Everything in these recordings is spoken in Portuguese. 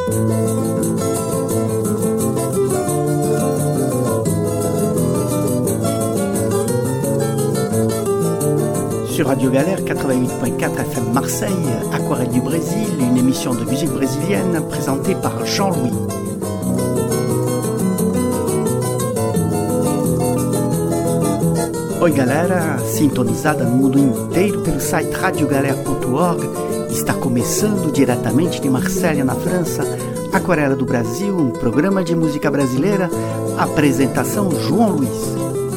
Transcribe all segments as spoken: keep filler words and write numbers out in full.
Sur Radio Galère quatre-vingt-huit point quatre F M Marseille, Aquarelle du Brésil, une émission de musique brésilienne présentée par Jean-Louis. Oi galera, sintonizada no mundo inteiro pelo site radio galera ponto org, está começando diretamente de Marselha, na França, Aquarela do Brasil, um programa de música brasileira, apresentação João Luiz.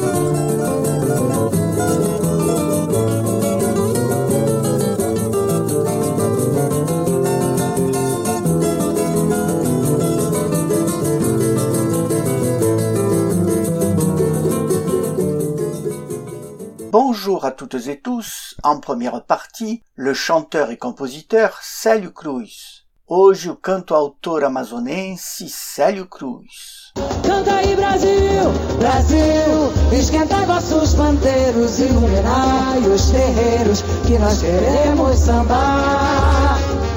Bonjour à toutes et tous, en première partie, le chanteur e compositeur Célio Cruz. Hoje o canto autor amazonense Célio Cruz. Canta aí Brasil, Brasil, esquenta vossos pandeiros, iluminai os terreiros, que nós queremos sambar.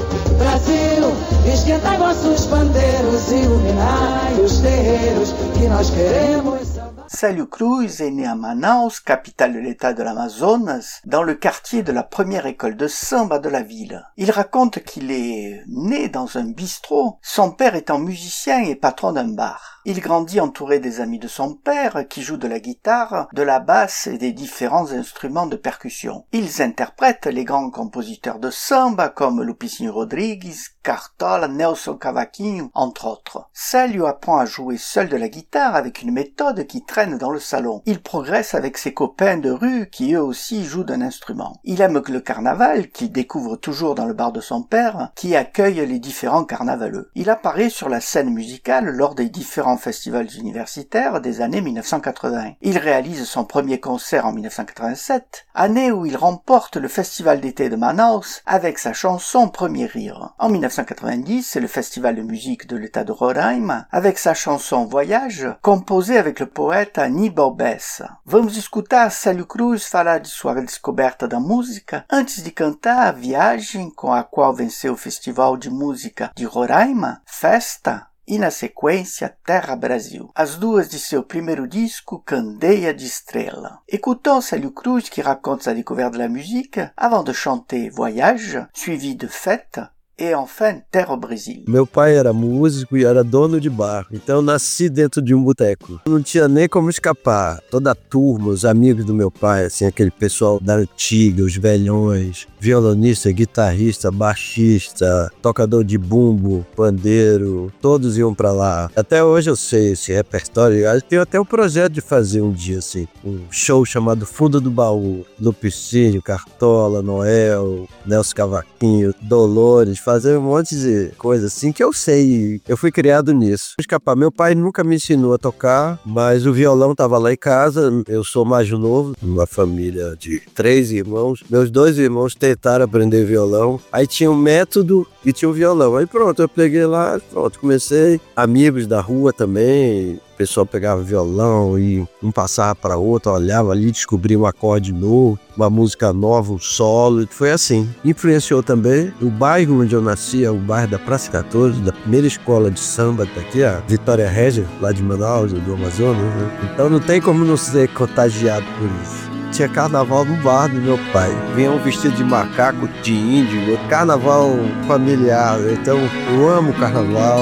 Brasil, esquenta vossos pandeiros, iluminai os terreiros, que nós queremos sambar. Célio Cruz est né à Manaus, capitale de l'état de l'Amazonas, dans le quartier de la première école de samba de la ville. Il raconte qu'il est né dans un bistrot, son père étant musicien et patron d'un bar. Il grandit entouré des amis de son père qui jouent de la guitare, de la basse et des différents instruments de percussion. Ils interprètent les grands compositeurs de samba comme Lupicínio Rodrigues, Cartola, Nelson Cavaquinho, entre autres. Célio apprend à jouer seul de la guitare avec une méthode qui traîne dans le salon. Il progresse avec ses copains de rue qui eux aussi jouent d'un instrument. Il aime le carnaval, qu'il découvre toujours dans le bar de son père, qui accueille les différents carnavaleux. Il apparaît sur la scène musicale lors des différents festivals universitaires des années mille neuf cent quatre-vingts. Il réalise son premier concert en mille neuf cent quatre-vingt-sept, année où il remporte le festival d'été de Manaus avec sa chanson Premier Rire. En mille neuf cent quatre-vingt-dix, c'est le festival de musique de l'état de Roraima avec sa chanson Voyage, composée avec le poète Aníbal Bessa. Vamos escutar Célio Cruz falar de sua descoberta da música antes de cantar a Viagem, com a qual venceu o Festival de Música de Roraima, Festa, e na sequência Terra Brasil, as duas de seu primeiro disco Candeia de Estrela. Écoutons Célio Cruz qui raconte sa découverte de la musique avant de chanter Voyage, suivi de Fête, e enfin Terra Brasil. Meu pai era músico e era dono de bar, então eu nasci dentro de um boteco. Não tinha nem como escapar. Toda a turma, os amigos do meu pai, assim, aquele pessoal da antiga, os velhões, violonista, guitarrista, baixista, tocador de bumbo, pandeiro, todos iam pra lá. Até hoje eu sei esse repertório. Eu tenho até o projeto de fazer um dia assim, um show chamado Fundo do Baú. Lupicínio, Cartola, Noel, Nelson Cavaquinho, Dolores, fazer um monte de coisa assim que eu sei. Eu fui criado nisso. Escapar. Meu pai nunca me ensinou a tocar, mas o violão tava lá em casa. Eu sou mais novo, uma família de três irmãos. Meus dois irmãos tentaram aprender violão. Aí tinha um método e tinha um violão. Aí pronto, eu peguei lá, pronto, comecei. Amigos da rua também. O pessoal pegava violão e um passava para outro, olhava ali, descobria um acorde novo, uma música nova, um solo. Foi assim. Influenciou também o bairro onde eu nasci, é o bairro da Praça quatorze, da primeira escola de samba daqui, a Vitória Régia, lá de Manaus, do Amazonas. Né? Então não tem como não ser contagiado por isso. Tinha carnaval no bar do meu pai. Vinha um vestido de macaco, de índio, carnaval familiar. Então eu amo carnaval.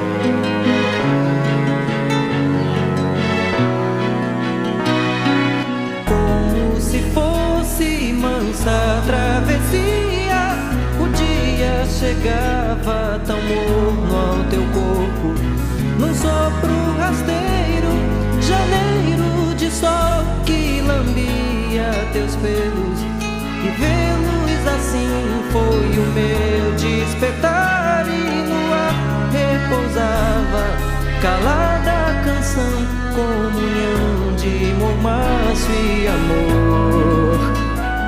Essa travessia, o dia chegava tão morno ao teu corpo, num sopro rasteiro, janeiro de sol que lambia teus pelos, e vê-los assim foi o meu despertar, e no ar repousava calada a canção, comunhão de mormaço e amor.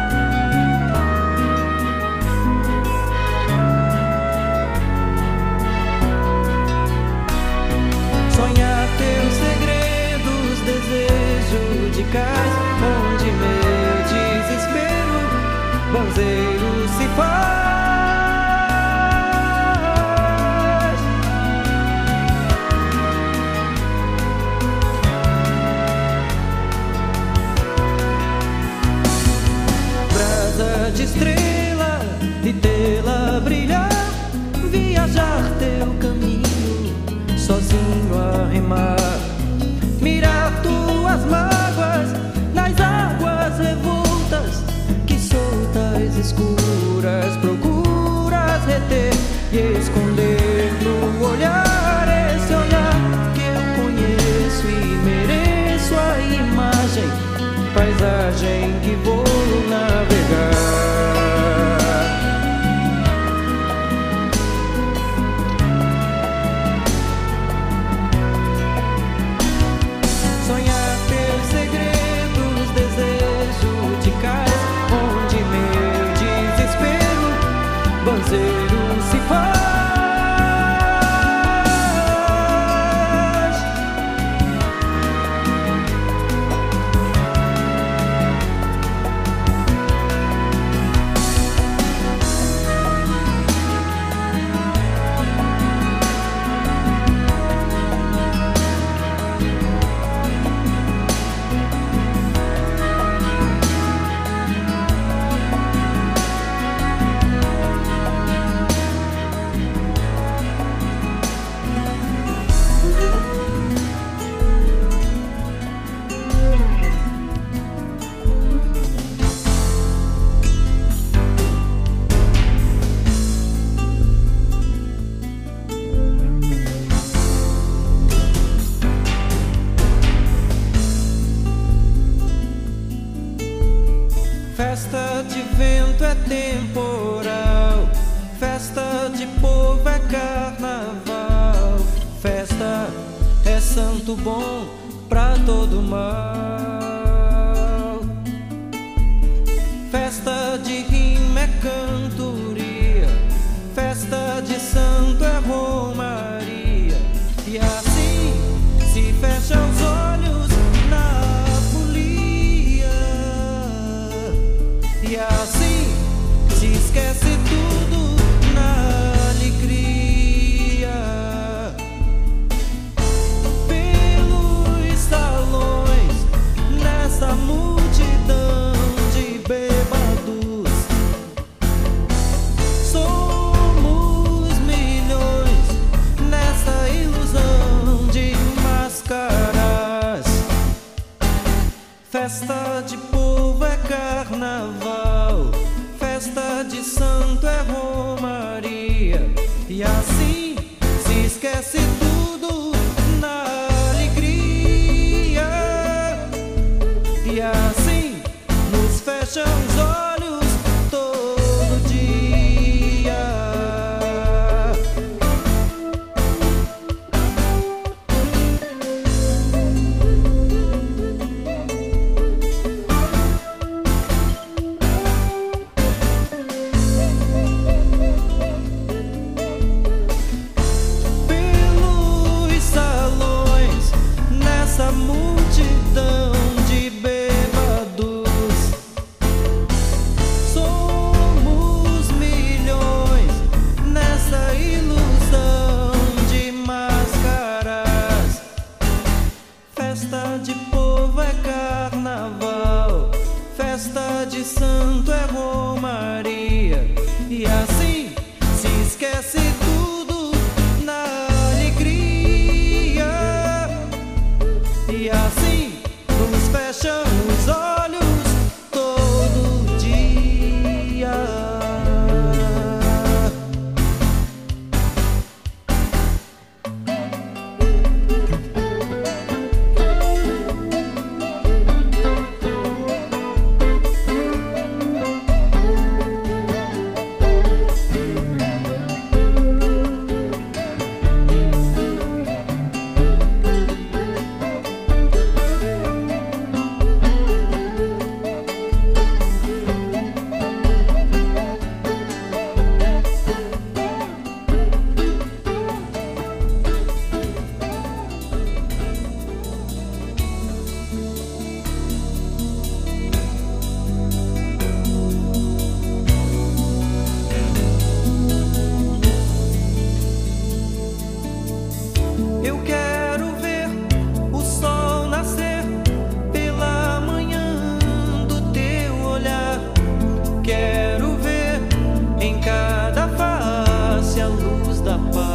Sonhar teus segredos, desejo de cais, onde meu desespero, banzeiro se faz. traçar teu caminho, sozinho a remar, mirar tuas mágoas nas águas revoltas que soltas escuras procuras reter e esconder no olhar, esse olhar que eu conheço e mereço a imagem, paisagem que vou navegar. Sonhar teus segredos, desejo de cais, onde meu desespero banzeiro se faz. Festa de vento é temporal, festa de povo é carnaval, festa é santo bom pra todo mal. Festa de rima é cantoria, festa de santo é romaria, e assim se fecha os olhos na folia, e assim se esquece tudo na alegria. Pelos salões, nessa multidão de bêbados, somos milhões nessa ilusão de máscaras. Festa de povo é carnaval, festa de santo é romaria, e assim se esquece tudo na alegria, e assim nos fecham os olhos todo dia. Pelos salões, nessa multidão de bêbados, somos milhões nessa ilusão de máscaras. Festa de povo é carnaval, festa de santo é romaria, e assim se esquece tudo na alegria, e assim nos fecham os olhos todo dia. Eu quero ver o sol nascer pela manhã do teu olhar. Quero ver em cada face a luz da paz.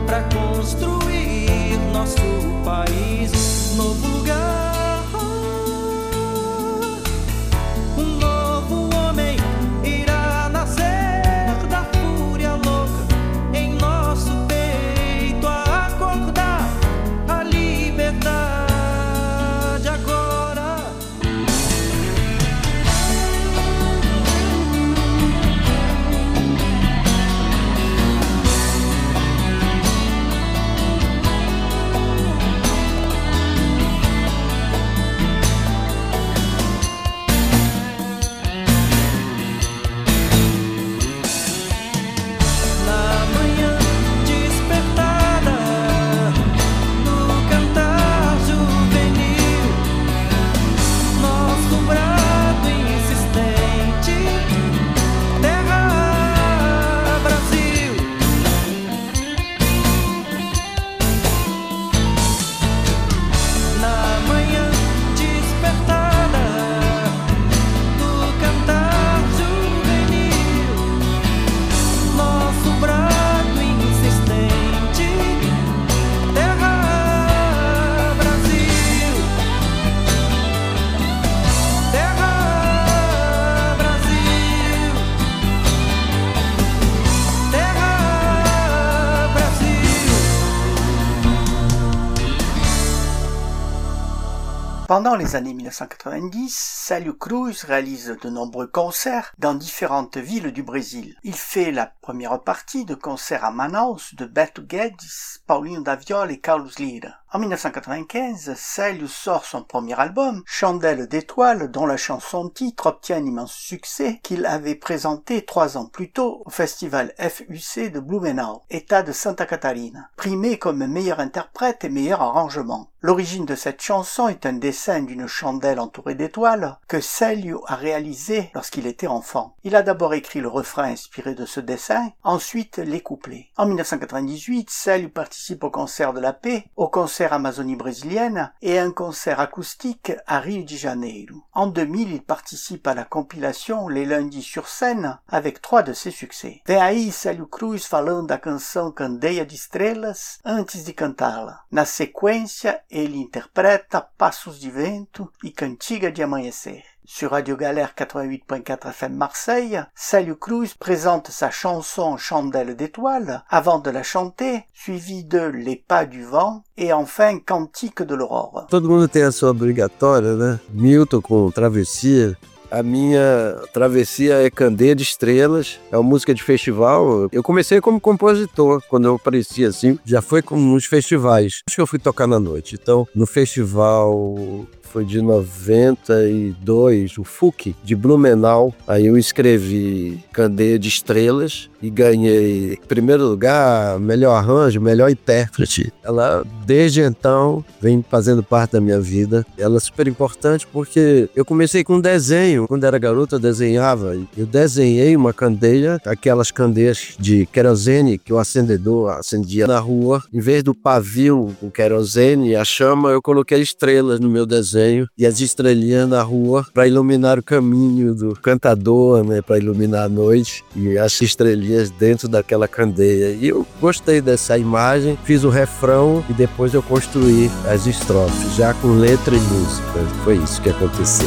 pra construir nosso país, novo lugar. Um novo homem irá nascer da fúria louca em nosso peito, a acordar a liberdade agora. Na manhã despertada do cantar juvenil, nosso brado insistente, terra Brasil. Na manhã despertada do cantar juvenil, nosso brado insistente, terra Brasil, terra Brasil, terra Brasil. Pendant les années mille neuf cent quatre-vingt-dix, Célio Cruz réalise de nombreux concerts dans différentes villes du Brésil. Il fait la première partie de concerts à Manaus de Beto Guedes, Paulinho da Viola et Carlos Lyra. En mille neuf cent quatre-vingt-quinze, Célio sort son premier album, Chandelle d'étoiles, dont la chanson titre obtient un immense succès qu'il avait présenté trois ans plus tôt au festival F U C de Blumenau, État de Santa Catarina, primé comme meilleur interprète et meilleur arrangement. L'origine de cette chanson est un dessin d'une chandelle entourée d'étoiles que Célio a réalisé lorsqu'il était enfant. Il a d'abord écrit le refrain inspiré de ce dessin, ensuite les couplets. En mille neuf cent quatre-vingt-dix-huit, Célio participe au concert de la paix, au concert Amazonie brésilienne et à un concert acoustique à Rio de Janeiro. En deux mille, il participe à la compilation Les Lundis sur scène avec trois de ses succès. Vem aí Célio Cruz falando da canção Candeia de Estrelas antes de cantá-la. Na sequência, ele interpreta Passos de Vento e Cantiga de Amanhecer. Sur Radio Galère quatre-vingt-huit point quatre F M Marseille, Célio Cruz présente sa chanson Chandelle d'étoiles avant de la chanter, suivie de Les Pas du Vent et enfin Cantique de l'Aurore. Todo mundo tem a sua obrigatória, né? Milton com Travessia. A minha travessia é Candeia de Estrelas, é uma música de festival. Eu comecei como compositor, quando eu aparecia assim, já foi com nos festivais. Acho que eu fui tocar na noite. Então, no festival foi de noventa e dois, o F U C de Blumenau. Aí eu escrevi Candeia de Estrelas e ganhei, em primeiro lugar, melhor arranjo, melhor intérprete. Ela, desde então, vem fazendo parte da minha vida. Ela é super importante porque eu comecei com desenho. Quando era garoto, eu desenhava. Eu desenhei uma candeia, aquelas candeias de querosene que o acendedor acendia na rua. Em vez do pavio, o querosene, a chama, eu coloquei estrelas no meu desenho. E as estrelinhas na rua para iluminar o caminho do cantador, né, para iluminar a noite, e as estrelinhas dentro daquela candeia. E eu gostei dessa imagem, fiz o refrão e depois eu construí as estrofes, já com letra e música. Foi isso que aconteceu.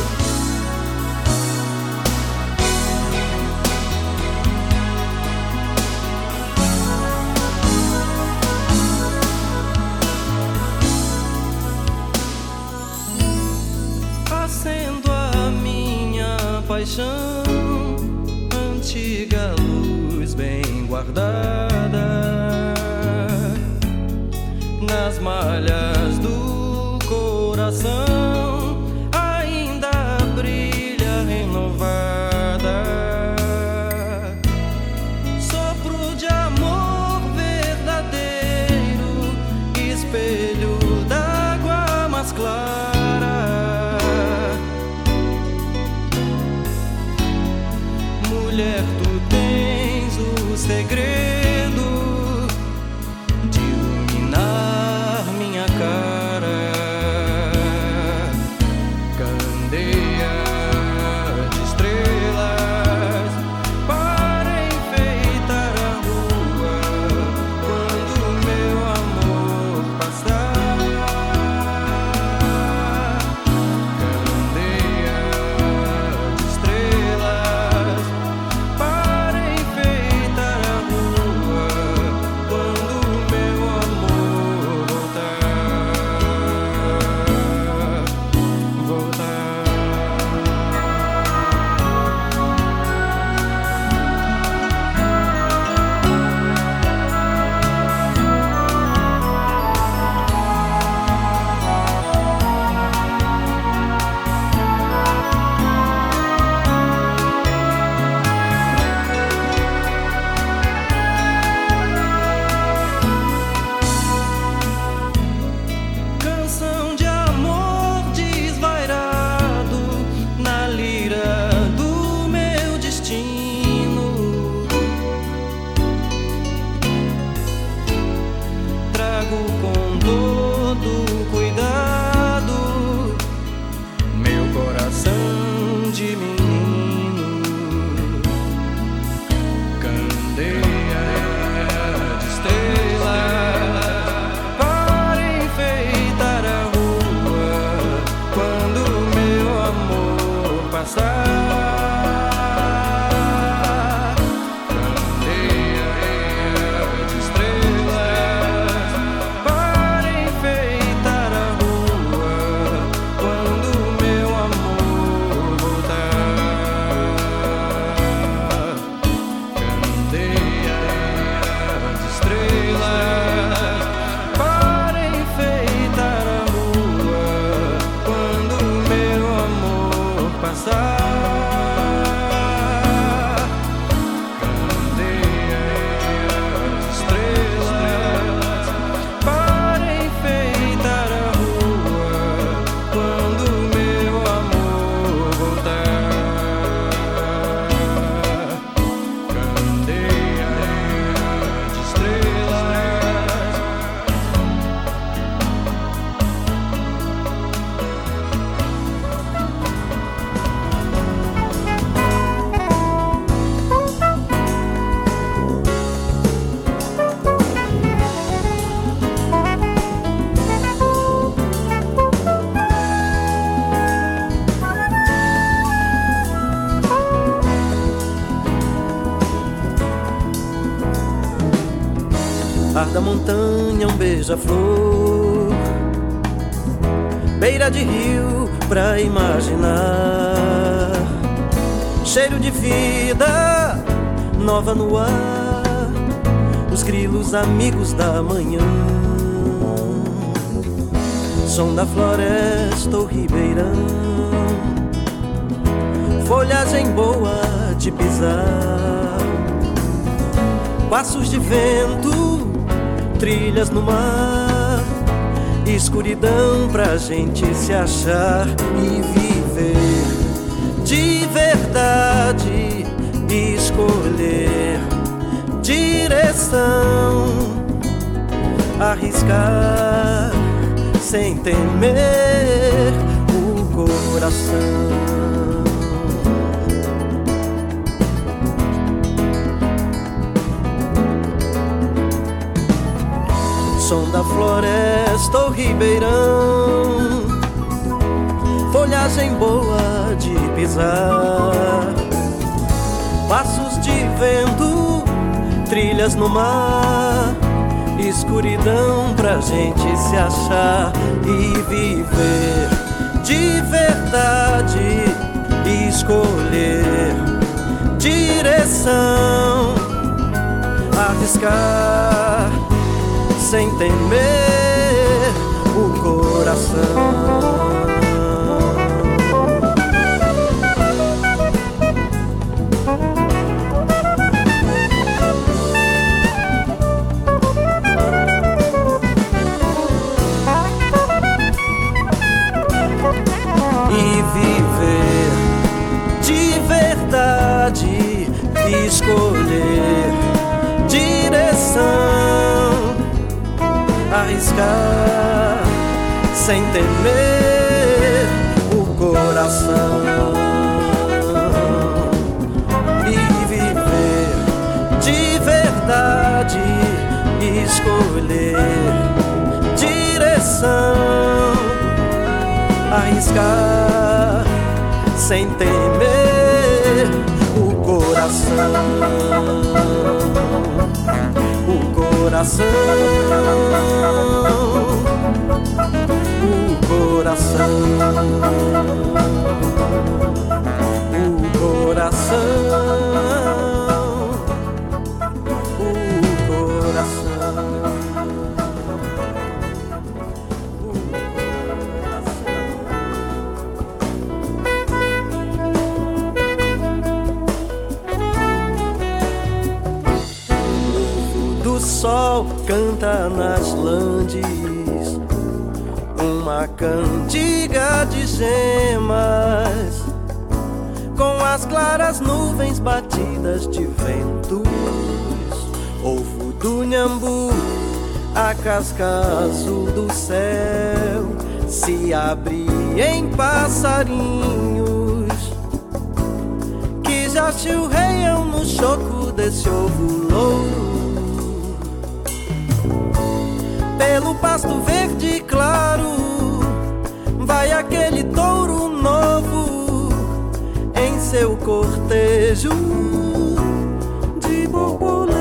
Acendo a minha paixão, antiga luz bem guardada nas malhas do coração, ainda brilha renovada. Sopro de amor verdadeiro, espelho d'água mais clara. Mulher, tu tens o segredo de iluminar minha cara. Ar da montanha, um beija-flor, beira de rio pra imaginar, cheiro de vida nova no ar, os grilos amigos da manhã, som da floresta ou ribeirão, folhagem boa de pisar, passos de vento, trilhas no mar, escuridão pra gente se achar e viver de verdade, escolher direção, arriscar sem temer o coração. Som da floresta ou ribeirão, folhagem boa de pisar, passos de vento, trilhas no mar, escuridão pra gente se achar e viver de verdade, escolher direção, arriscar sem temer o coração. E viver de verdade, escolher direção, arriscar sem temer o coração e viver de verdade, escolher direção, arriscar sem temer o coração. O coração, o coração, o coração, o coração. O sol canta nas landes uma cantiga de gemas, com as claras nuvens batidas de ventos. Ovo do Nhambu, a casca azul do céu se abre em passarinhos que já chilreiam no choco desse ovo louro. Pelo pasto verde claro vai aquele touro novo seu cortejo de borboletas,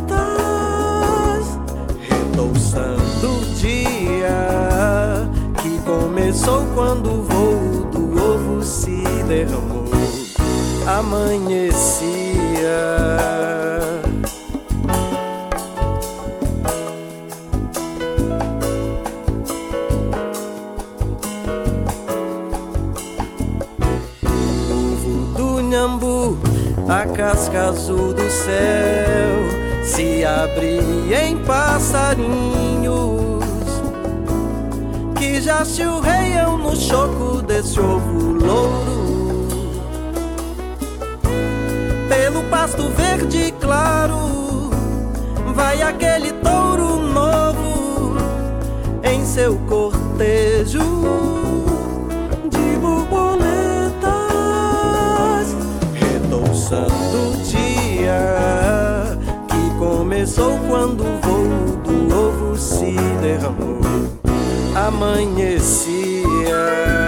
redoçando o dia que começou quando o voo do ovo se derramou. Amanhecia. A casca azul do céu se abria em passarinhos que já se urreiam no choco desse ovo louro. Pelo pasto verde claro vai aquele touro novo em seu cortejo de borboletas, redoçando o dia que começou quando o voo do ovo se derramou. Amanhecia.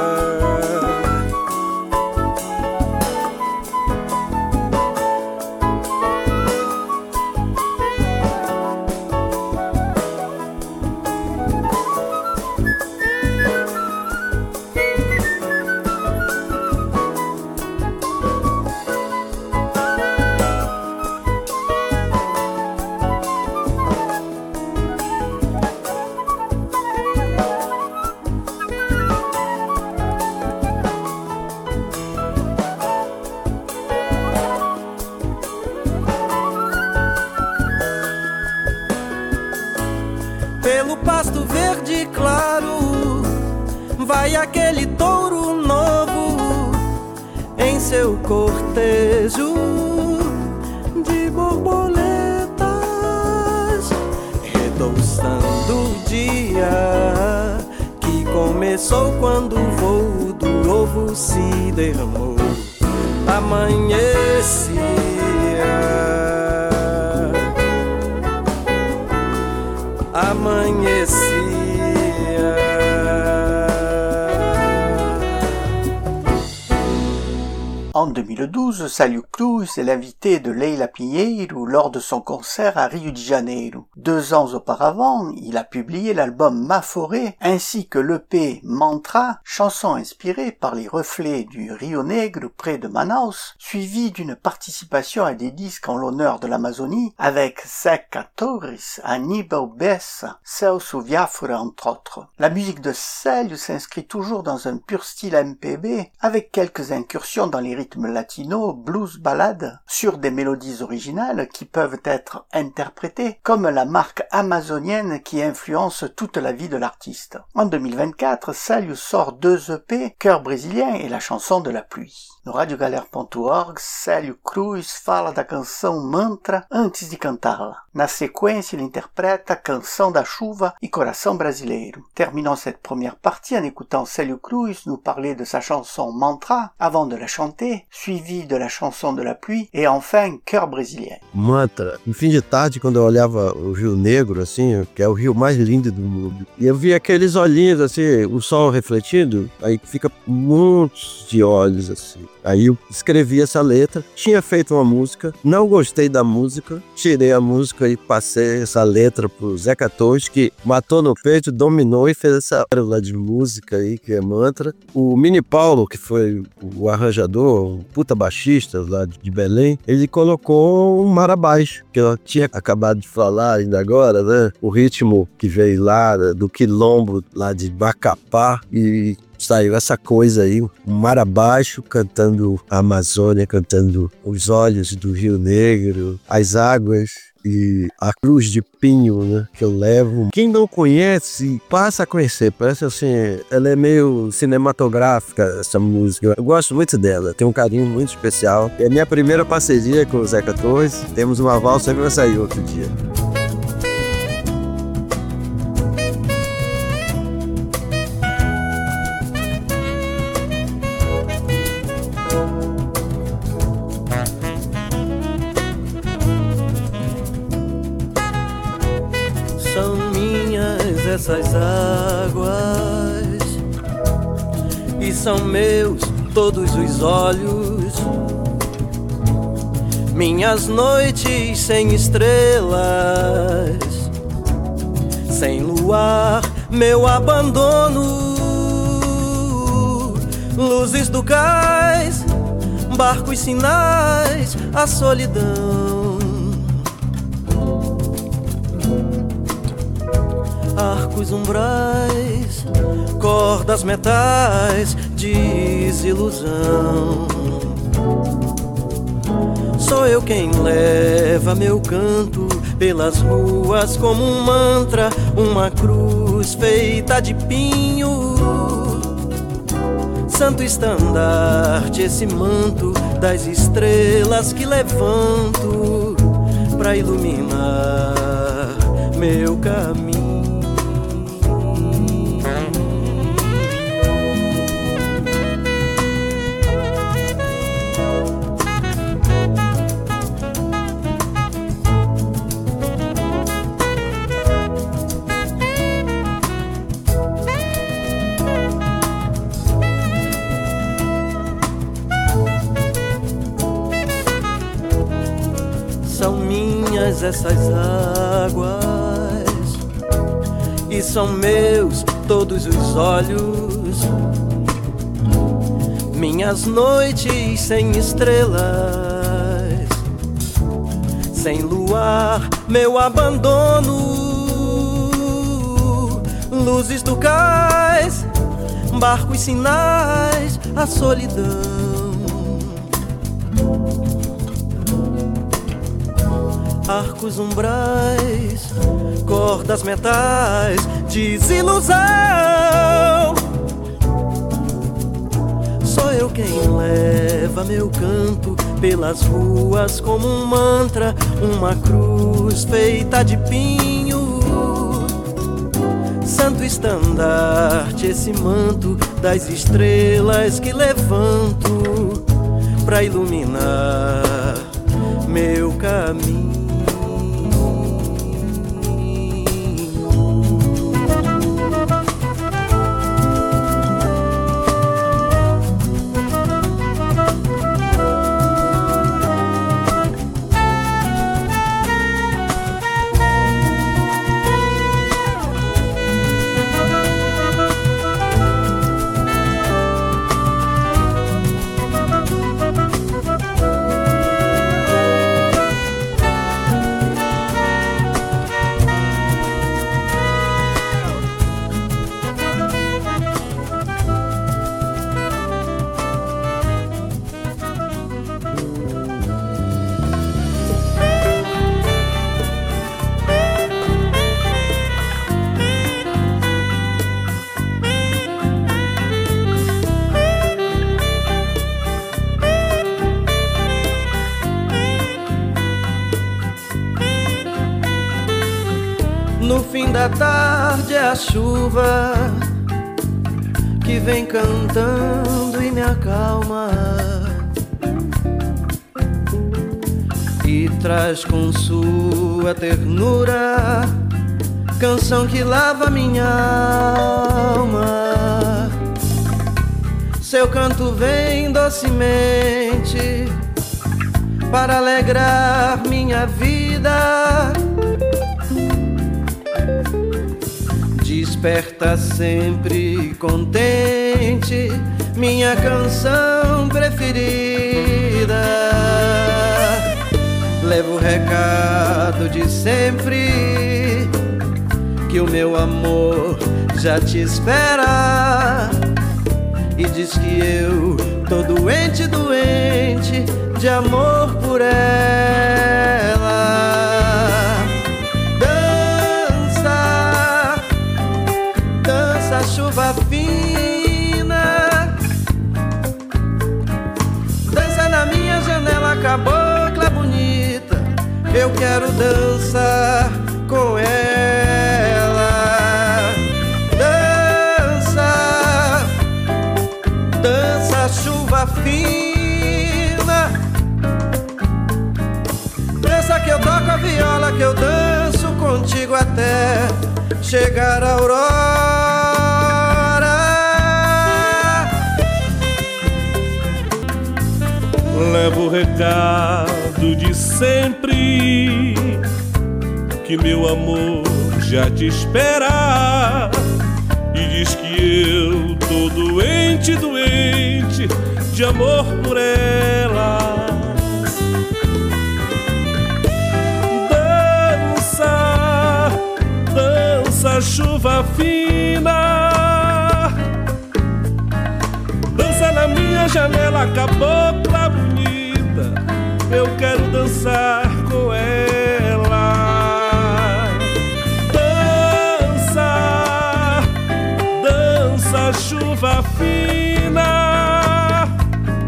Pelo pasto verde claro vai aquele touro novo em seu cortejo de borboletas, redoçando o dia que começou quando o voo do ovo se derramou. Amanhecia. Amanhecia. En deux mille douze, Célia Cruz est l'invité de Leila Pinheiro lors de son concert à Rio de Janeiro. Deux ans auparavant, il a publié l'album Maforé ainsi que l'E P Mantra, chanson inspirée par les reflets du Rio Negro près de Manaus, suivi d'une participation à des disques en l'honneur de l'Amazonie avec Zeca Torres, Aníbal Bessa, Celso Viafra entre autres. La musique de Célia s'inscrit toujours dans un pur style M P B avec quelques incursions dans les rythmes latino, blues, ballade, sur des mélodies originales qui peuvent être interprétées comme la marque amazonienne qui influence toute la vie de l'artiste. En deux mille vingt-quatre, Célia sort deux E P, Cœur brésilien et la chanson de la pluie. No radio galera ponto org, Célia Cruz fala da canção Mantra antes de cantá-la. Na sequência, ele interpreta Canção da Chuva e Coração Brasileiro. Terminons cette première partie en écoutant Célia Cruz nous parler de sa chanson Mantra avant de la chanter, suivi de la chanson de la pluie e enfin Cœur brésilien. Mantra. No fim de tarde, quando eu olhava o Rio Negro, assim, que é o rio mais lindo do mundo, e eu via aqueles olhinhos, assim, o sol refletindo, aí fica montes de olhos, assim. Aí eu escrevi essa letra, tinha feito uma música, não gostei da música, tirei a música e passei essa letra pro Zeca Torres, que matou no peito, dominou e fez essa pérola de música aí, que é Mantra. O Mini Paulo, que foi o arranjador, um puta baixista lá de Belém, ele colocou um mar abaixo, que eu tinha acabado de falar ainda agora, né? O ritmo que veio lá do quilombo, lá de Macapá, e saiu essa coisa aí, um mar abaixo, cantando a Amazônia, cantando os olhos do Rio Negro, as águas e a cruz de pinho, né, que eu levo. Quem não conhece, passa a conhecer. Parece assim, ela é meio cinematográfica, essa música. Eu gosto muito dela, tenho um carinho muito especial. É a minha primeira parceria com o Zeca Torres. Temos uma valsa que vai sair outro dia. Essas águas e são meus todos os olhos, minhas noites sem estrelas, sem luar, meu abandono, luzes do cais, barcos, sinais, a solidão, arcos, umbrais, cordas, metais, desilusão. Sou eu quem leva meu canto pelas ruas como um mantra, uma cruz feita de pinho, santo estandarte, esse manto das estrelas que levanto pra iluminar meu caminho. Essas águas, e são meus todos os olhos, minhas noites sem estrelas, sem luar, meu abandono, luzes do cais, barcos, sinais, a solidão. Arcos, umbrais, cordas, metais, desilusão. Sou eu quem leva meu canto pelas ruas como um mantra, uma cruz feita de pinho, santo estandarte, esse manto das estrelas que levanto pra iluminar meu caminho. No fim da tarde é a chuva que vem cantando e me acalma, e traz com sua ternura canção que lava minha alma. Seu canto vem docemente para alegrar minha vida, desperta sempre contente minha canção preferida. Levo o recado de sempre, que o meu amor já te espera, e diz que eu tô doente, doente de amor por ela. Chuva fina, dança na minha janela, cabocla bonita, eu quero dançar com ela. Dança, dança, chuva fina, dança que eu toco a viola, que eu danço contigo até chegar a aurora. Levo o recado de sempre, que meu amor já te espera, e diz que eu tô doente, doente de amor por ela. Dança, dança chuva fina, dança na minha janela, cabocla bonita, eu quero dançar com ela. Dança, dança chuva fina,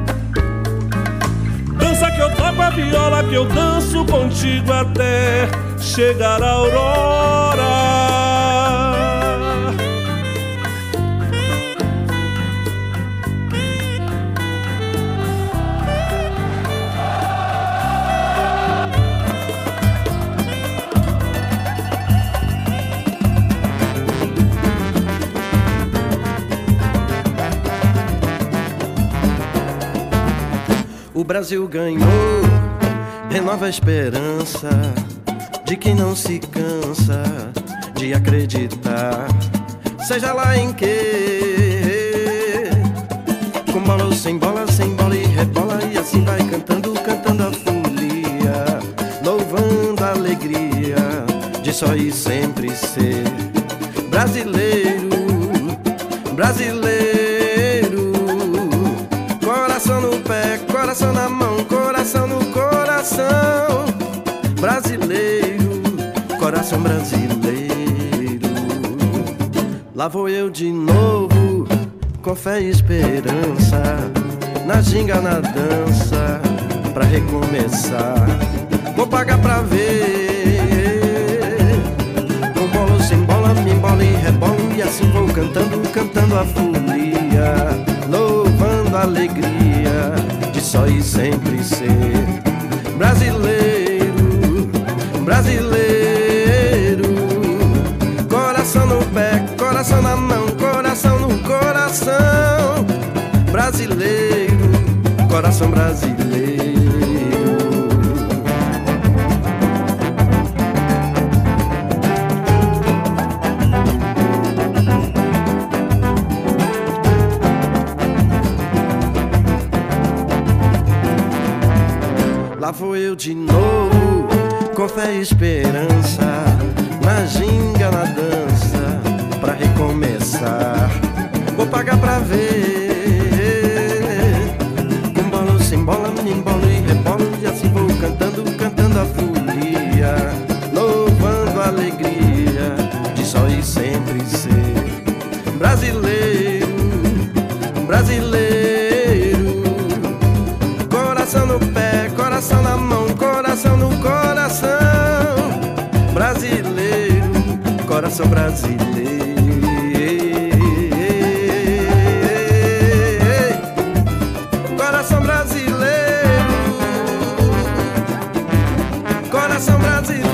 dança que eu toco a viola, que eu danço contigo até chegar a aurora. O Brasil ganhou, renova a esperança de quem não se cansa de acreditar, seja lá em que, com bola ou sem bola, sem bola e rebola, e assim vai cantando, cantando a folia, louvando a alegria de só e sempre ser brasileiro, brasileiro. Coração no pé, coração na mão, coração no coração, brasileiro, coração brasileiro. Lá vou eu de novo, com fé e esperança, na ginga, na dança, pra recomeçar. Vou pagar pra ver, com bola ou sem bola, me embola e rebola, e assim vou cantando, cantando a folia, louvando a alegria de só e sempre ser brasileiro, brasileiro. Coração no pé, coração na mão, coração no coração, brasileiro, coração brasileiro. Lá vou eu de novo, com fé e esperança, na ginga, na dança, pra recomeçar. Vou pagar pra ver, com bola ou sem bola, me embolo e rebolo, e assim vou cantando, cantando a folia, louvando a alegria de só e sempre ser brasileiro, brasileiro. Coração no pé, coração na mão, coração no coração, brasileiro, coração brasileiro. Coração brasileiro, coração brasileiro.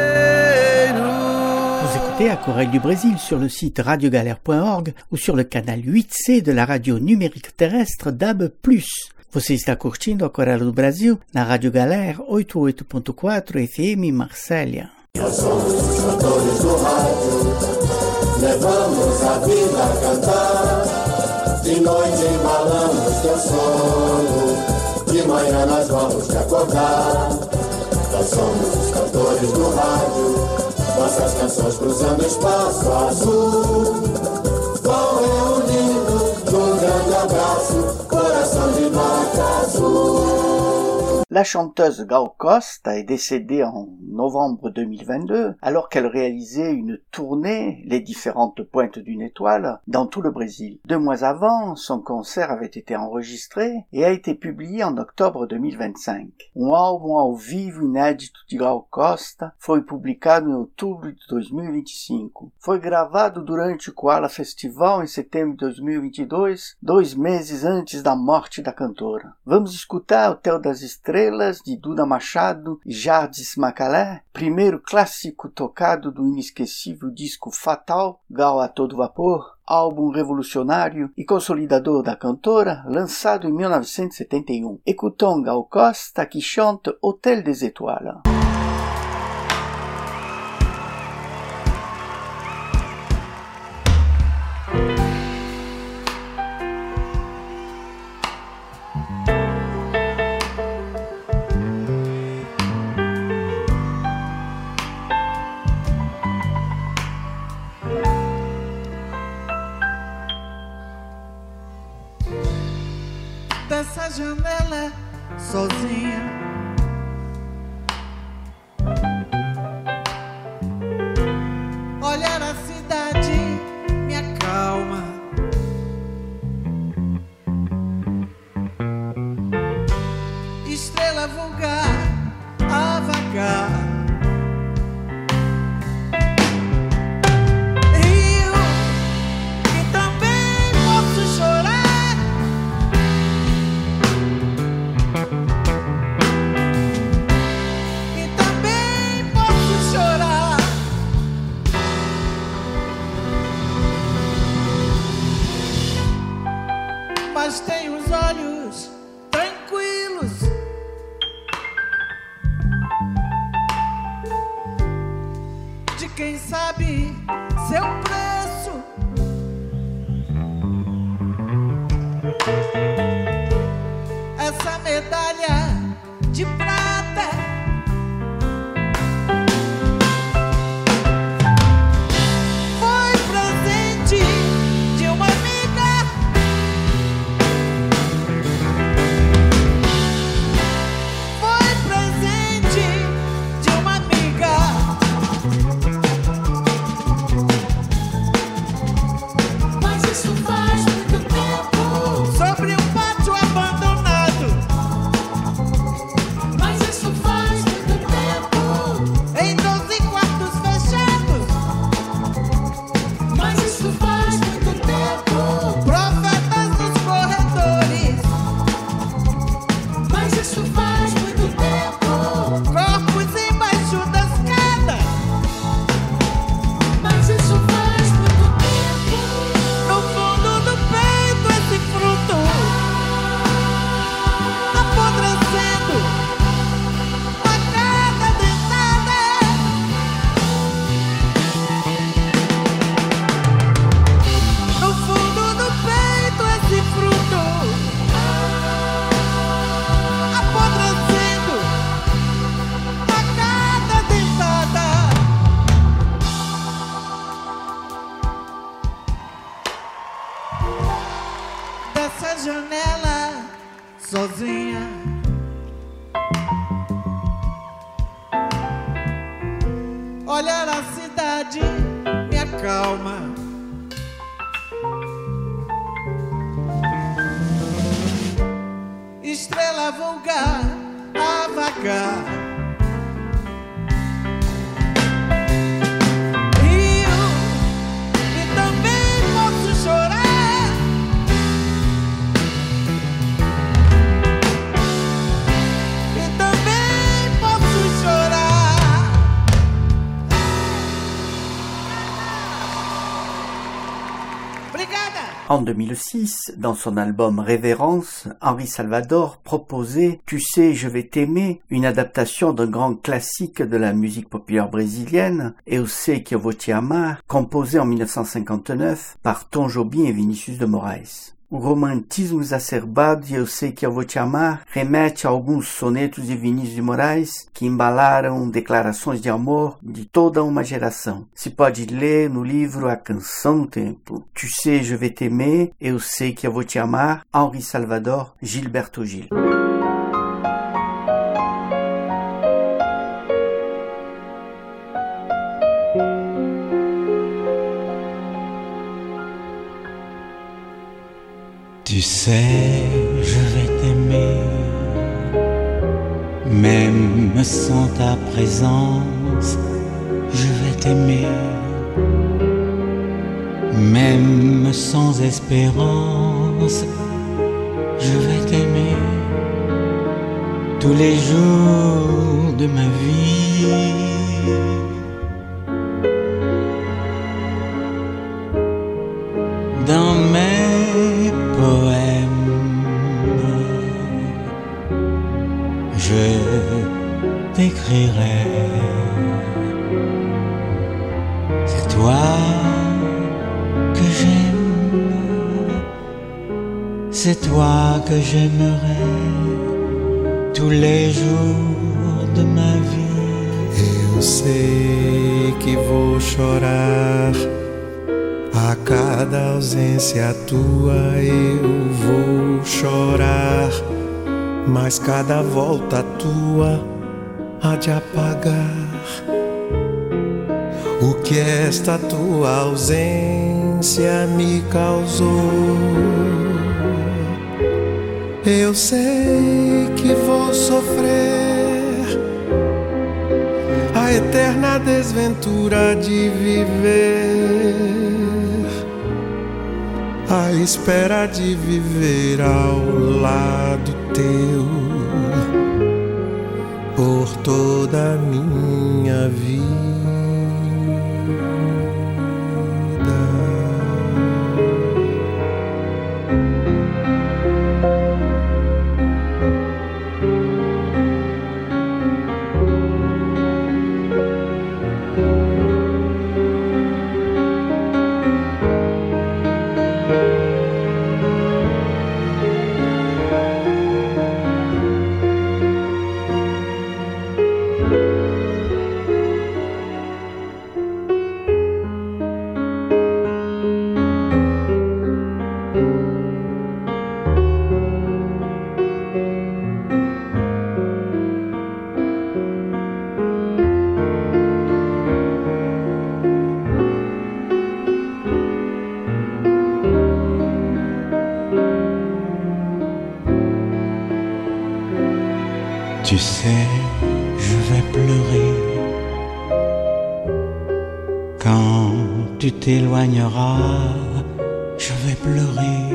Vous écoutez Aquarelle du Brésil sur le site radio galère point org ou sur le canal huit C de la radio numérique terrestre D A B plus. Você está curtindo Aquarela do Brasil na Rádio Galera oitenta e oito ponto quatro F M Marsella. Nós somos os cantores do rádio, levamos a vida a cantar. De noite embalamos teu sono, de manhã nós vamos te acordar. Nós somos os cantores do rádio, nossas canções cruzando espaço azul. Vão reunindo num grande abraço, coração de nota azul. La chanteuse Gal Costa est décédée en novembre deux mille vingt-deux alors qu'elle réalisait une tournée, les différentes pointes d'une étoile, dans tout le Brésil. Deux mois avant, son concert avait été enregistré et a été publié en octobre deux mille vingt-cinq. Um álbum ao vivo inédito de Gal Costa foi publicado em outubro de dois mil e vinte e cinco. Foi gravado durante o Koala Festival em setembro de dois mil e vinte e dois, dois meses antes da morte da cantora. Vamos escutar Hotel das Estrelas de Duda Machado e Jardim Macalé, primeiro clássico tocado do inesquecível disco Fatal, Gal a todo vapor. álbum revolucionário e consolidador da cantora, lançado em mil novecentos e setenta e um. Écoutons Gal Costa qui chante Hôtel des Étoiles. Dessa janela sozinha, olhar a cidade me acalma. Estrela vulgar a vagar, mas tenho os olhos tranquilos, de quem sabe seu preço. Essa medalha de prata foi presente de uma amiga. Dessa janela sozinha, olhar a cidade me acalma. Estrela vulgar a vagar, En deux mille six, dans son album Révérence, Henri Salvador proposait « Tu sais, je vais t'aimer », une adaptation d'un grand classique de la musique populaire brésilienne, Eu sei que eu vou te amar, composé en mille neuf cent cinquante-neuf par Tom Jobim et Vinícius de Moraes. O romantismo exacerbado de Eu Sei Que Eu Vou Te Amar remete a alguns sonetos de Vinícius de Moraes que embalaram declarações de amor de toda uma geração. Se pode ler no livro A Canção no Tempo. Tu sais, je vais t'aimer, Eu Sei Que Eu Vou Te Amar, Henri Salvador, Gilberto Gil. Tu sais, je vais t'aimer, même sans ta présence, je vais t'aimer, même sans espérance, je vais t'aimer, tous les jours de ma vie. je t'écrirai. C'est toi que j'aime, c'est toi que j'aimerai tous les jours de ma vie. Eu sei que vou chorar a cada ausência tua, eu vou chorar, mas cada volta tua há de apagar o que esta tua ausência me causou. Eu sei que vou sofrer a eterna desventura de viver, à espera de viver ao lado teu por toda a minha vida. Tu sais, je vais pleurer quand tu t'éloigneras, je vais pleurer.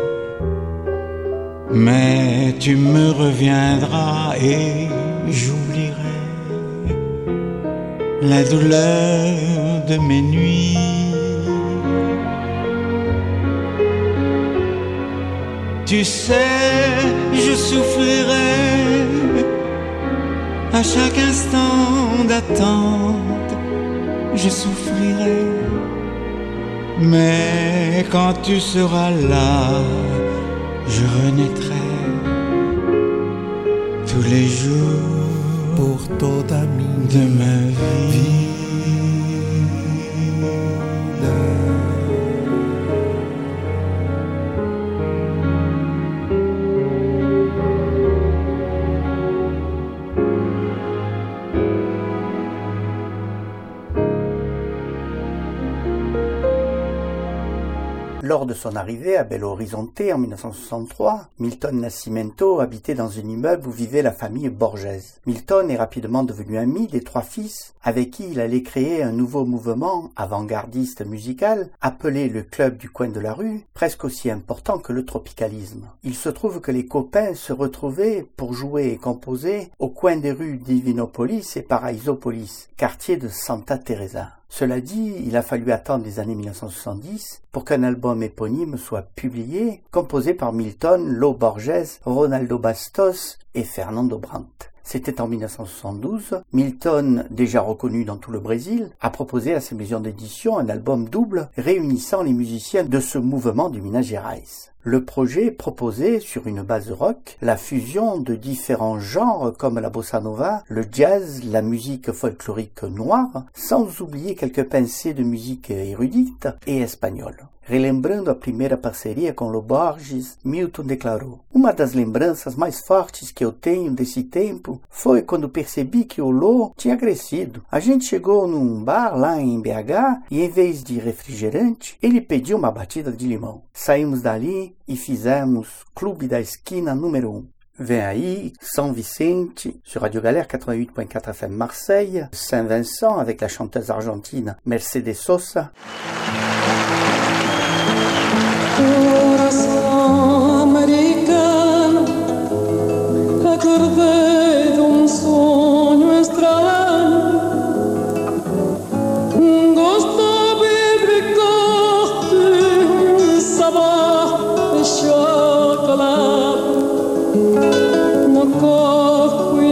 Mais tu me reviendras et j'oublierai la douleur de mes nuits. Tu sais, je souffrirai à chaque instant d'attente, je souffrirai. Mais quand tu seras là, je renaîtrai tous les jours por toda a minha de ma vie. Lors de son arrivée à Belo Horizonte en mille neuf cent soixante-trois, Milton Nascimento habitait dans un immeuble où vivait la famille Borges. Milton est rapidement devenu ami des trois fils, avec qui il allait créer un nouveau mouvement avant-gardiste musical appelé le Club du coin de la rue, presque aussi important que le tropicalisme. Il se trouve que les copains se retrouvaient pour jouer et composer au coin des rues Divinopolis et Paraísopolis, quartier de Santa Teresa. Cela dit, il a fallu attendre les années mille neuf cent soixante-dix pour qu'un album éponyme soit publié, composé par Milton, Lo Borges, Ronaldo Bastos et Fernando Brandt. C'était en mille neuf cent soixante-douze. Milton, déjà reconnu dans tout le Brésil, a proposé à ses maisons d'édition un album double réunissant les musiciens de ce mouvement du Minas Gerais. Le projet proposait, sur une base rock, la fusion de différents genres comme la bossa nova, le jazz, la musique folklorique noire, sans oublier quelques pincées de musique érudite et espagnole. Relembrando a primeira parceria com Lo Borges, Milton declarou: "Uma das lembranças mais fortes que eu tenho desse tempo foi quando percebi que o Lo tinha crescido. A gente chegou num bar lá em B H e, em vez de refrigerante, ele pediu uma batida de limão. Saímos dali e fizemos Clube da Esquina número um. Vem aí, São Vicente, sur Radio Galère quatre-vingt-huit point quatre F M Marseille, Saint-Vincent avec la chanteuse argentine Mercedes Sosa. Coração americano, acordei de um sonho estranho, um gosto bíblico de um sabor de chocolate no corpo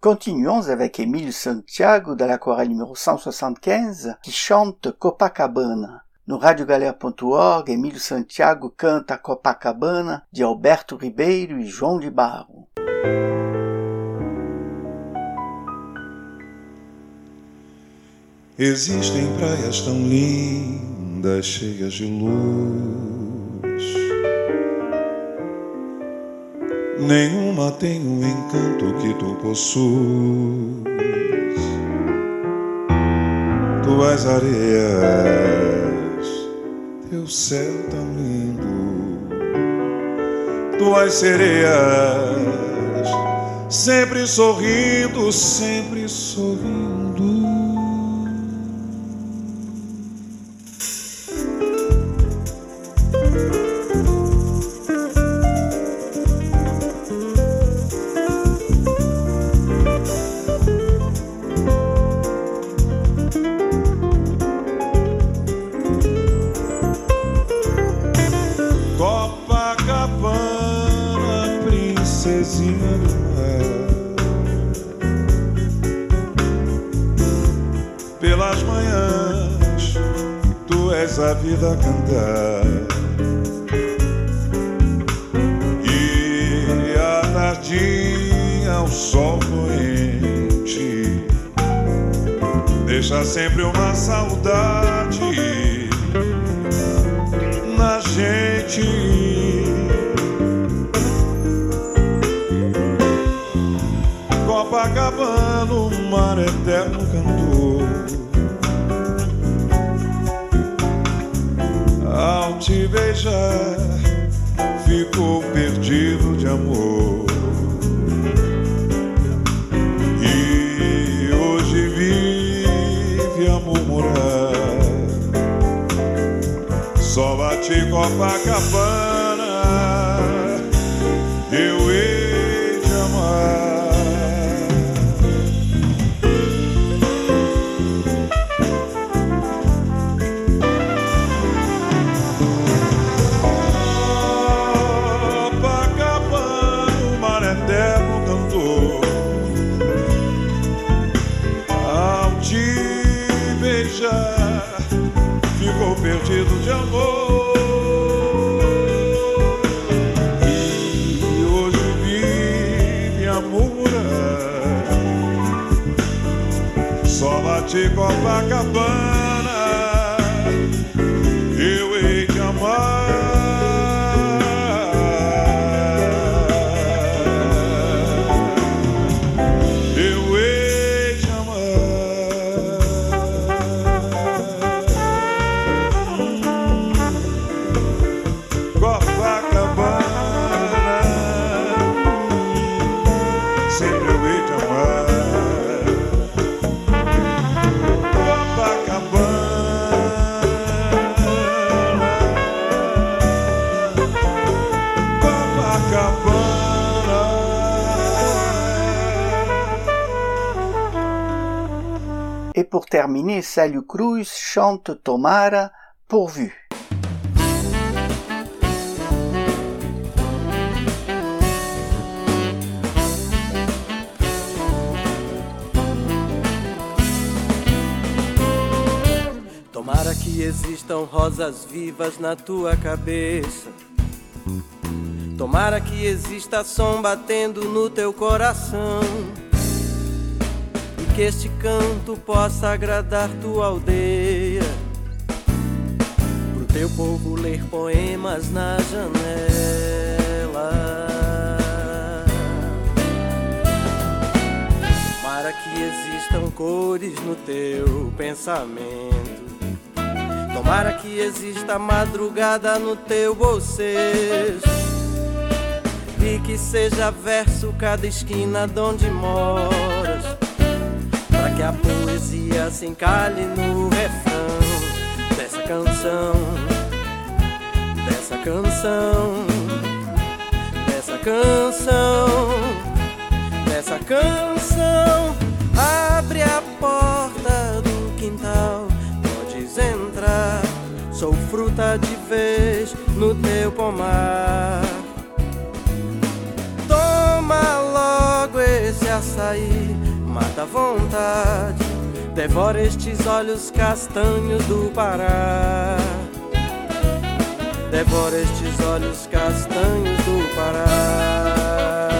continuons avec Émile Santiago de l'aquarelle numéro cent soixante-quinze qui chante Copacabana. No radio galera ponto org, Emílio Santiago canta Copacabana de Alberto Ribeiro e João de Barro. Existem praias tão lindas, cheias de luz. Nenhuma tem o encanto que tu possuis. Tuas areias, teu céu tão lindo. Tuas sereias, sempre sorrindo, sempre sorrindo. Pelas manhãs, tu és a vida a cantar, e à tardinha o sol poente deixa sempre uma saudade na gente. Copacabana, o mar eterno cantor. Ao te beijar, ficou perdido de amor. E hoje vive a murmurar. Só bate Copacabana, eu hei de amar. Ficou perdido de amor. E hoje vive a murmurar. Só bate Copacabana, eu hei de amar. Et pour terminer, Célio Cruz chante Tomara, pourvu. Tomara que existam rosas vivas na tua cabeça. Tomara que exista som batendo no teu coração. Que este canto possa agradar tua aldeia, pro teu povo ler poemas na janela. Para que existam cores no teu pensamento. Tomara que exista madrugada no teu bocejo, e que seja verso cada esquina de onde moras, para que a poesia se encalhe no refrão dessa canção, dessa canção, dessa canção, dessa canção. Abre a porta do quintal, podes entrar, sou fruta de vez no teu pomar. Toma logo esse açaí, mata a vontade, devora estes olhos castanhos do Pará. Devora estes olhos castanhos do Pará.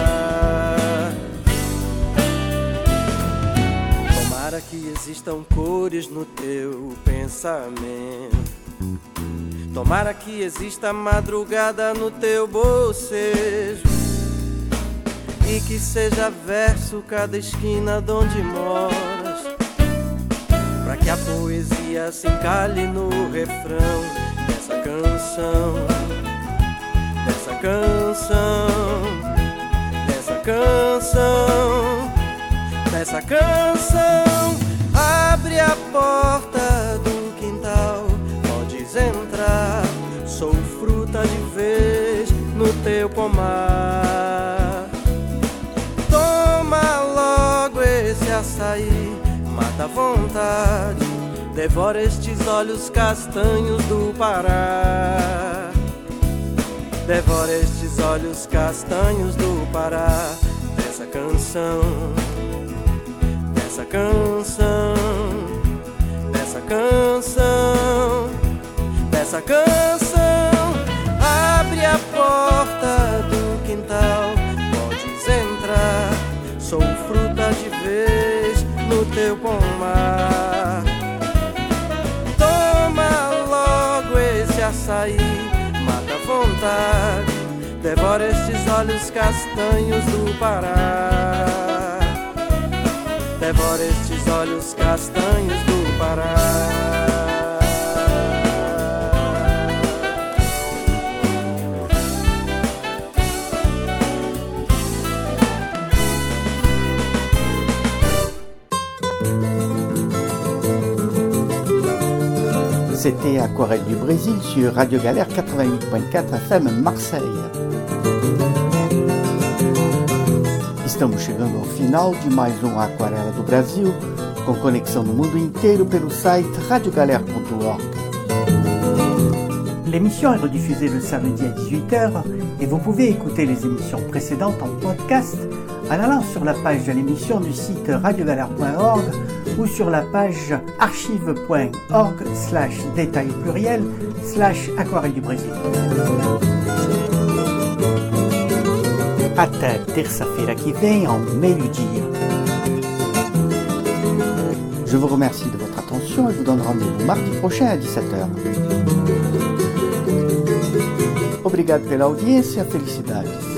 Tomara que existam cores no teu pensamento. Tomara que exista madrugada no teu bocejo, e que seja verso cada esquina de onde moras, pra que a poesia se encalhe no refrão dessa canção, dessa canção, dessa canção, dessa canção. Abre a porta do quintal, podes entrar, sou fruta de vez no teu pomar. Toma logo esse açaí, mata a vontade, devora estes olhos castanhos do Pará. Devora estes olhos castanhos do Pará. Dessa canção, dessa canção, dessa canção, dessa canção. Abre a porta do quintal, podes entrar, sou fruta de vez no teu pomar. Toma logo esse açaí, mata a vontade, devora estes olhos castanhos do Pará. Devora estes olhos castanhos do Pará. C'était Aquarelle du Brésil sur Radio Galère quatre-vingt-huit point quatre F M Marseille. Estamos chegando ao final de mais um Aquarela do Brasil, com conexão no mundo inteiro pelo site radio galère point org. L'émission est rediffusée le samedi à dix-huit heures et vous pouvez écouter les émissions précédentes en podcast en allant sur la page de l'émission du site radio galère point org ou sur la page archive point org slash détail pluriel slash aquarelle du Brésil. Até terça-feira que vem, ao meio-dia. Je vous remercie de votre attention et vous donne rendez-vous mardi prochain à dix-sept heures. Obrigado pela audiência, felicidades.